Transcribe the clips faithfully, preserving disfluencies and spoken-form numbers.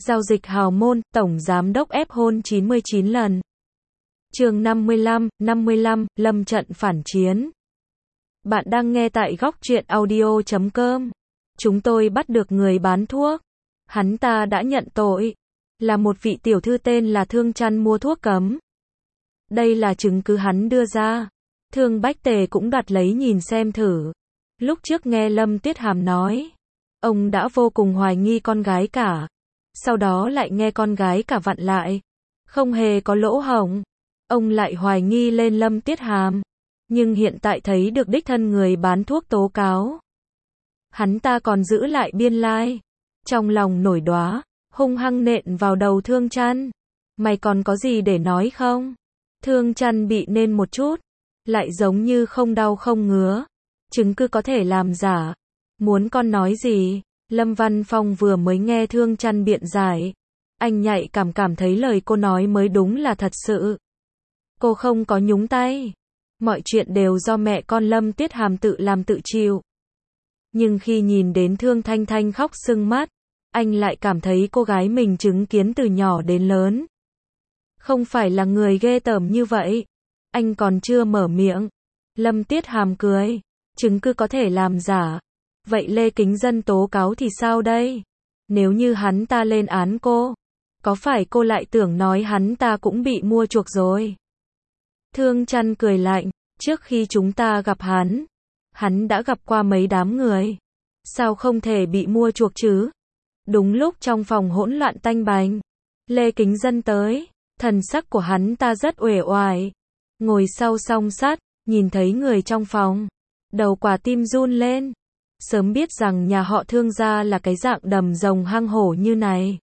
Giao dịch hào môn, tổng giám đốc ép hôn chín mươi chín lần. Chương năm mươi lăm, năm mươi lăm, lâm trận phản chiến. Bạn đang nghe tại góc truyện audio chấm com. Chúng tôi bắt được người bán thuốc. Hắn ta đã nhận tội. Là một vị tiểu thư tên là Thương Chăn mua thuốc cấm. Đây là chứng cứ hắn đưa ra. Thương Bách Tề cũng đoạt lấy nhìn xem thử. Lúc trước nghe Lâm Tiết Hàm nói, ông đã vô cùng hoài nghi con gái cả. Sau đó lại nghe con gái cả vặn lại. Không hề có lỗ hổng. Ông lại hoài nghi lên Lâm Tiết Hàm. Nhưng hiện tại thấy được đích thân người bán thuốc tố cáo. Hắn ta còn giữ lại biên lai. Trong lòng nổi đoá, hung hăng nện vào đầu Thương Chăn. Mày còn có gì để nói không? Thương Chăn bị nên một chút. Lại giống như không đau không ngứa. Chứng cứ có thể làm giả. Muốn con nói gì? Lâm Văn Phong vừa mới nghe Thương Chăn biện giải. Anh nhạy cảm cảm thấy lời cô nói mới đúng là thật sự. Cô không có nhúng tay. Mọi chuyện đều do mẹ con Lâm Tiết Hàm tự làm tự chịu. Nhưng khi nhìn đến Thương Thanh Thanh khóc sưng mắt, anh lại cảm thấy cô gái mình chứng kiến từ nhỏ đến lớn. Không phải là người ghê tởm như vậy. Anh còn chưa mở miệng. Lâm Tiết Hàm cười. Chứng cứ có thể làm giả. Vậy Lê Kính Dân tố cáo thì sao đây? Nếu như hắn ta lên án cô, có phải cô lại tưởng nói hắn ta cũng bị mua chuộc rồi? Thương Chăn cười lạnh. Trước khi chúng ta gặp hắn, hắn đã gặp qua mấy đám người. Sao không thể bị mua chuộc chứ? Đúng lúc trong phòng hỗn loạn tanh bành, Lê Kính Dân tới. Thần sắc của hắn ta rất uể oải. Ngồi sau song sắt, nhìn thấy người trong phòng. Đầu quả tim run lên. Sớm biết rằng nhà họ Thương gia là cái dạng đầm rồng hang hổ như này.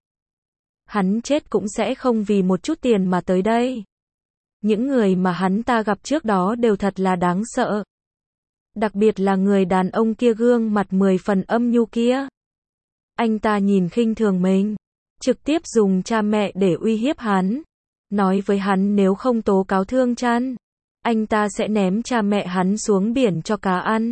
Hắn chết cũng sẽ không vì một chút tiền mà tới đây. Những người mà hắn ta gặp trước đó đều thật là đáng sợ. Đặc biệt là người đàn ông kia gương mặt mười phần âm nhu kia. Anh ta nhìn khinh thường mình. Trực tiếp dùng cha mẹ để uy hiếp hắn. Nói với hắn nếu không tố cáo Thương Chăn, anh ta sẽ ném cha mẹ hắn xuống biển cho cá ăn.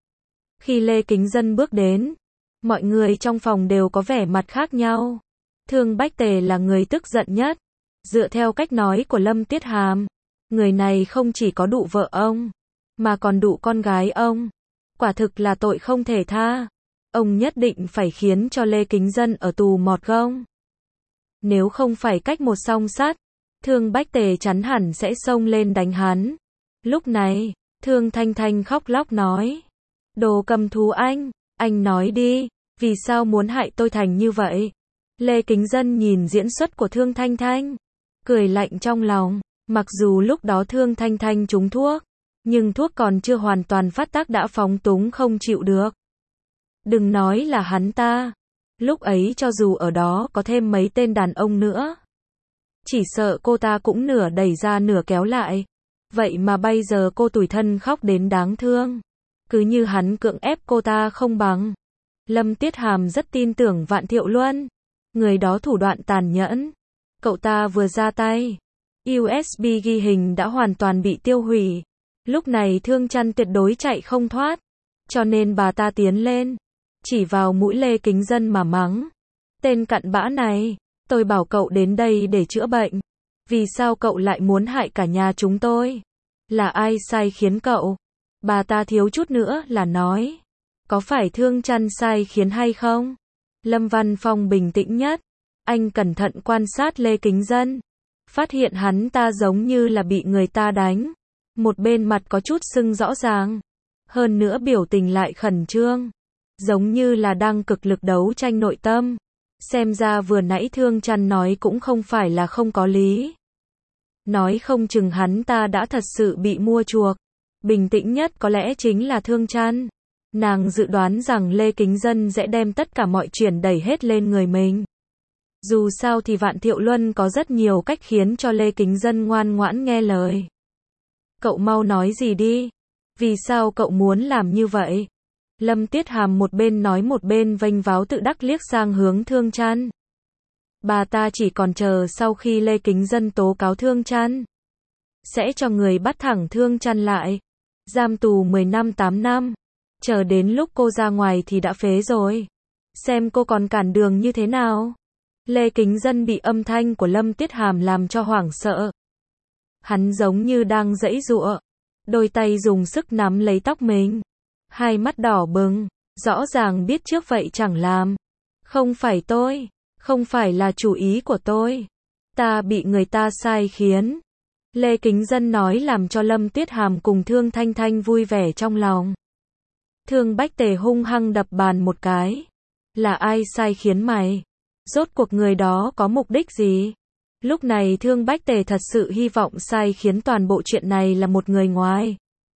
Khi Lê Kính Dân bước đến, mọi người trong phòng đều có vẻ mặt khác nhau. Thương Bách Tề là người tức giận nhất. Dựa theo cách nói của Lâm Tiết Hàm, người này không chỉ có đụ vợ ông, mà còn đụ con gái ông. Quả thực là tội không thể tha. Ông nhất định phải khiến cho Lê Kính Dân ở tù mọt gông. Nếu không phải cách một song sắt, Thương Bách Tề chắn hẳn sẽ xông lên đánh hắn. Lúc này, Thương Thanh Thanh khóc lóc nói. Đồ cầm thú anh, anh nói đi, vì sao muốn hại tôi thành như vậy? Lê Kính Dân nhìn diễn xuất của Thương Thanh Thanh, cười lạnh trong lòng. Mặc dù lúc đó Thương Thanh Thanh trúng thuốc, nhưng thuốc còn chưa hoàn toàn phát tác đã phóng túng không chịu được. Đừng nói là hắn ta. Lúc ấy cho dù ở đó có thêm mấy tên đàn ông nữa, chỉ sợ cô ta cũng nửa đẩy ra nửa kéo lại. Vậy mà bây giờ cô tủi thân khóc đến đáng thương. Cứ như hắn cưỡng ép cô ta không bằng. Lâm Tiết Hàm rất tin tưởng Vạn Thiệu Luân. Người đó thủ đoạn tàn nhẫn. Cậu ta vừa ra tay, u ét bê ghi hình đã hoàn toàn bị tiêu hủy. Lúc này Thương Chăn tuyệt đối chạy không thoát. Cho nên bà ta tiến lên, chỉ vào mũi Lê Kính Dân mà mắng. Tên cặn bã này, tôi bảo cậu đến đây để chữa bệnh. Vì sao cậu lại muốn hại cả nhà chúng tôi? Là ai sai khiến cậu? Bà ta thiếu chút nữa là nói. Có phải Thương Chăn sai khiến hay không? Lâm Văn Phong bình tĩnh nhất. Anh cẩn thận quan sát Lê Kính Dân. Phát hiện hắn ta giống như là bị người ta đánh. Một bên mặt có chút sưng rõ ràng. Hơn nữa biểu tình lại khẩn trương. Giống như là đang cực lực đấu tranh nội tâm. Xem ra vừa nãy Thương Chăn nói cũng không phải là không có lý. Nói không chừng hắn ta đã thật sự bị mua chuộc. Bình tĩnh nhất có lẽ chính là Thương Chăn. Nàng dự đoán rằng Lê Kính Dân sẽ đem tất cả mọi chuyện đẩy hết lên người mình. Dù sao thì Vạn Thiệu Luân có rất nhiều cách khiến cho Lê Kính Dân ngoan ngoãn nghe lời. Cậu mau nói gì đi. Vì sao cậu muốn làm như vậy? Lâm Tiết Hàm một bên nói một bên vênh váo tự đắc liếc sang hướng Thương Chăn. Bà ta chỉ còn chờ sau khi Lê Kính Dân tố cáo Thương Chăn, sẽ cho người bắt thẳng Thương Chăn lại. Giam tù mười năm tám năm. Chờ đến lúc cô ra ngoài thì đã phế rồi. Xem cô còn cản đường như thế nào. Lê Kính Dân bị âm thanh của Lâm Tiết Hàm làm cho hoảng sợ. Hắn giống như đang giãy giụa, đôi tay dùng sức nắm lấy tóc mình, hai mắt đỏ bừng, rõ ràng biết trước vậy chẳng làm. Không phải tôi, không phải là chủ ý của tôi, ta bị người ta sai khiến. Lê Kính Dân nói làm cho Lâm Tuyết Hàm cùng Thương Thanh Thanh vui vẻ trong lòng. Thương Bách Tề hung hăng đập bàn một cái. Là ai sai khiến mày? Rốt cuộc người đó có mục đích gì? Lúc này Thương Bách Tề thật sự hy vọng sai khiến toàn bộ chuyện này là một người ngoài.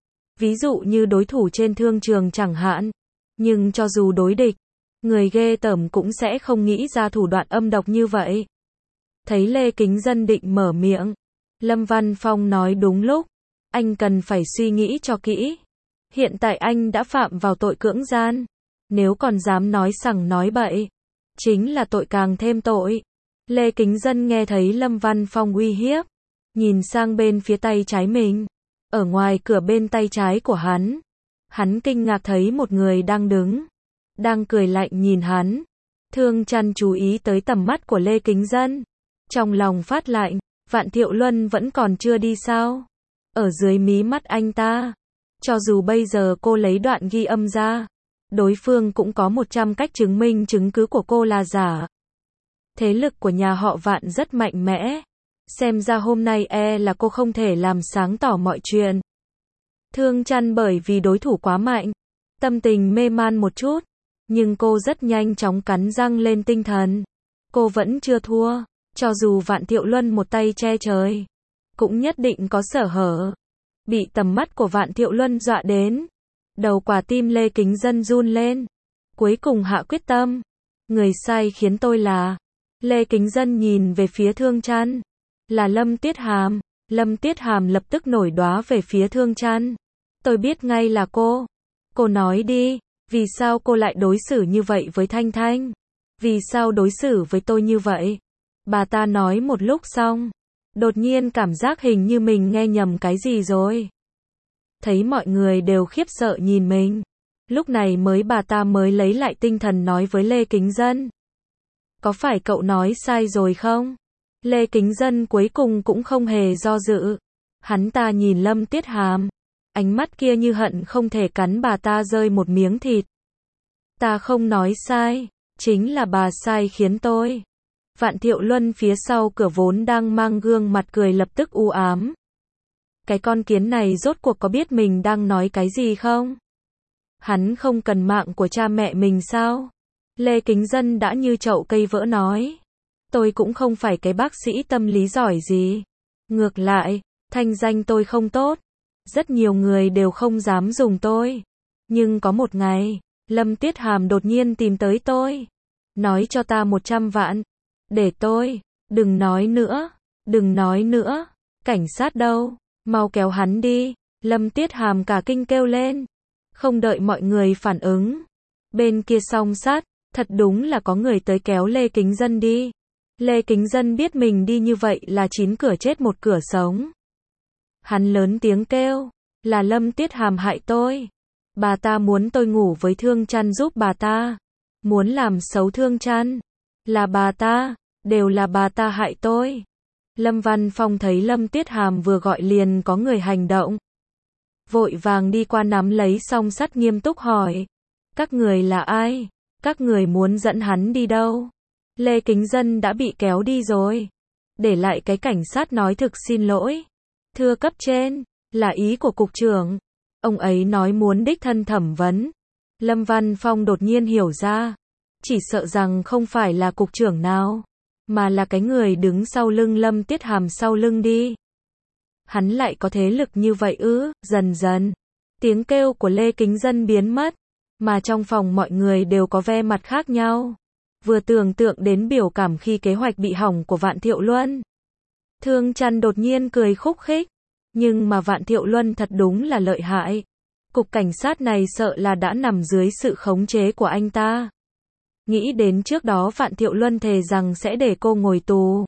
Ví dụ như đối thủ trên thương trường chẳng hạn. Nhưng cho dù đối địch, người ghê tởm cũng sẽ không nghĩ ra thủ đoạn âm độc như vậy. Thấy Lê Kính Dân định mở miệng, Lâm Văn Phong nói đúng lúc. Anh cần phải suy nghĩ cho kỹ. Hiện tại anh đã phạm vào tội cưỡng gian. Nếu còn dám nói sằng nói bậy, chính là tội càng thêm tội. Lê Kính Dân nghe thấy Lâm Văn Phong uy hiếp, nhìn sang bên phía tay trái mình. Ở ngoài cửa bên tay trái của hắn, hắn kinh ngạc thấy một người đang đứng, đang cười lạnh nhìn hắn. Thương Chăn chú ý tới tầm mắt của Lê Kính Dân, trong lòng phát lạnh, Vạn Thiệu Luân vẫn còn chưa đi sao? Ở dưới mí mắt anh ta, cho dù bây giờ cô lấy đoạn ghi âm ra, đối phương cũng có một trăm cách chứng minh chứng cứ của cô là giả. Thế lực của nhà họ Vạn rất mạnh mẽ. Xem ra hôm nay e là cô không thể làm sáng tỏ mọi chuyện. Thương Chăn bởi vì đối thủ quá mạnh, tâm tình mê man một chút, nhưng cô rất nhanh chóng cắn răng lên tinh thần. Cô vẫn chưa thua, cho dù Vạn Thiệu Luân một tay che trời, cũng nhất định có sở hở. Bị tầm mắt của Vạn Thiệu Luân dọa đến, đầu quả tim Lê Kính Dân run lên, cuối cùng hạ quyết tâm. Người sai khiến tôi là... Lê Kính Dân nhìn về phía Thương Chăn, là Lâm Tiết Hàm. Lâm Tiết Hàm lập tức nổi đoá về phía Thương Chăn. Tôi biết ngay là cô. Cô nói đi, vì sao cô lại đối xử như vậy với Thanh Thanh? Vì sao đối xử với tôi như vậy? Bà ta nói một lúc xong, đột nhiên cảm giác hình như mình nghe nhầm cái gì rồi. Thấy mọi người đều khiếp sợ nhìn mình, lúc này mới bà ta mới lấy lại tinh thần nói với Lê Kính Dân. Có phải cậu nói sai rồi không? Lê Kính Dân cuối cùng cũng không hề do dự. Hắn ta nhìn Lâm Tiết Hàm, ánh mắt kia như hận không thể cắn bà ta rơi một miếng thịt. Ta không nói sai, chính là bà sai khiến tôi. Vạn Thiệu Luân phía sau cửa vốn đang mang gương mặt cười lập tức u ám. Cái con kiến này rốt cuộc có biết mình đang nói cái gì không? Hắn không cần mạng của cha mẹ mình sao? Lê Kính Dân đã như chậu cây vỡ nói. Tôi cũng không phải cái bác sĩ tâm lý giỏi gì. Ngược lại, thanh danh tôi không tốt. Rất nhiều người đều không dám dùng tôi. Nhưng có một ngày, Lâm Tiết Hàm đột nhiên tìm tới tôi. Nói cho ta một trăm vạn. Để tôi, đừng nói nữa, đừng nói nữa. Cảnh sát đâu? Mau kéo hắn đi. Lâm Tiết Hàm cả kinh kêu lên. Không đợi mọi người phản ứng. Bên kia song sát, thật đúng là có người tới kéo Lê Kính Dân đi. Lê Kính Dân biết mình đi như vậy là chín cửa chết một cửa sống. Hắn lớn tiếng kêu, là Lâm Tiết Hàm hại tôi. Bà ta muốn tôi ngủ với Thương Chăn giúp bà ta. Muốn làm xấu Thương Chăn. Là bà ta, đều là bà ta hại tôi. Lâm Văn Phong thấy Lâm Tiết Hàm vừa gọi liền có người hành động. Vội vàng đi qua nắm lấy song sắt nghiêm túc hỏi. Các người là ai? Các người muốn dẫn hắn đi đâu? Lê Kính Dân đã bị kéo đi rồi. Để lại cái cảnh sát nói thực xin lỗi. Thưa cấp trên, là ý của cục trưởng. Ông ấy nói muốn đích thân thẩm vấn. Lâm Văn Phong đột nhiên hiểu ra. Chỉ sợ rằng không phải là cục trưởng nào, mà là cái người đứng sau lưng Lâm Tiết Hàm sau lưng đi. Hắn lại có thế lực như vậy ư? Dần dần, tiếng kêu của Lê Kính Dân biến mất, mà trong phòng mọi người đều có vẻ mặt khác nhau. Vừa tưởng tượng đến biểu cảm khi kế hoạch bị hỏng của Vạn Thiệu Luân, Thương Chăn đột nhiên cười khúc khích. Nhưng mà Vạn Thiệu Luân thật đúng là lợi hại. Cục cảnh sát này sợ là đã nằm dưới sự khống chế của anh ta. Nghĩ đến trước đó Vạn Thiệu Luân thề rằng sẽ để cô ngồi tù.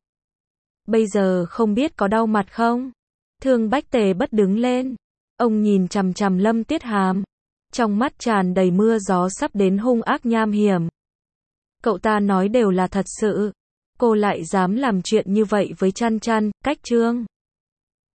Bây giờ không biết có đau mặt không? Thương Bách Tề bất đứng lên. Ông nhìn chằm chằm Lâm Tiết Hàm. Trong mắt tràn đầy mưa gió sắp đến hung ác nham hiểm. Cậu ta nói đều là thật sự. cô lại dám làm chuyện như vậy với Chăn Chăn, cách Trương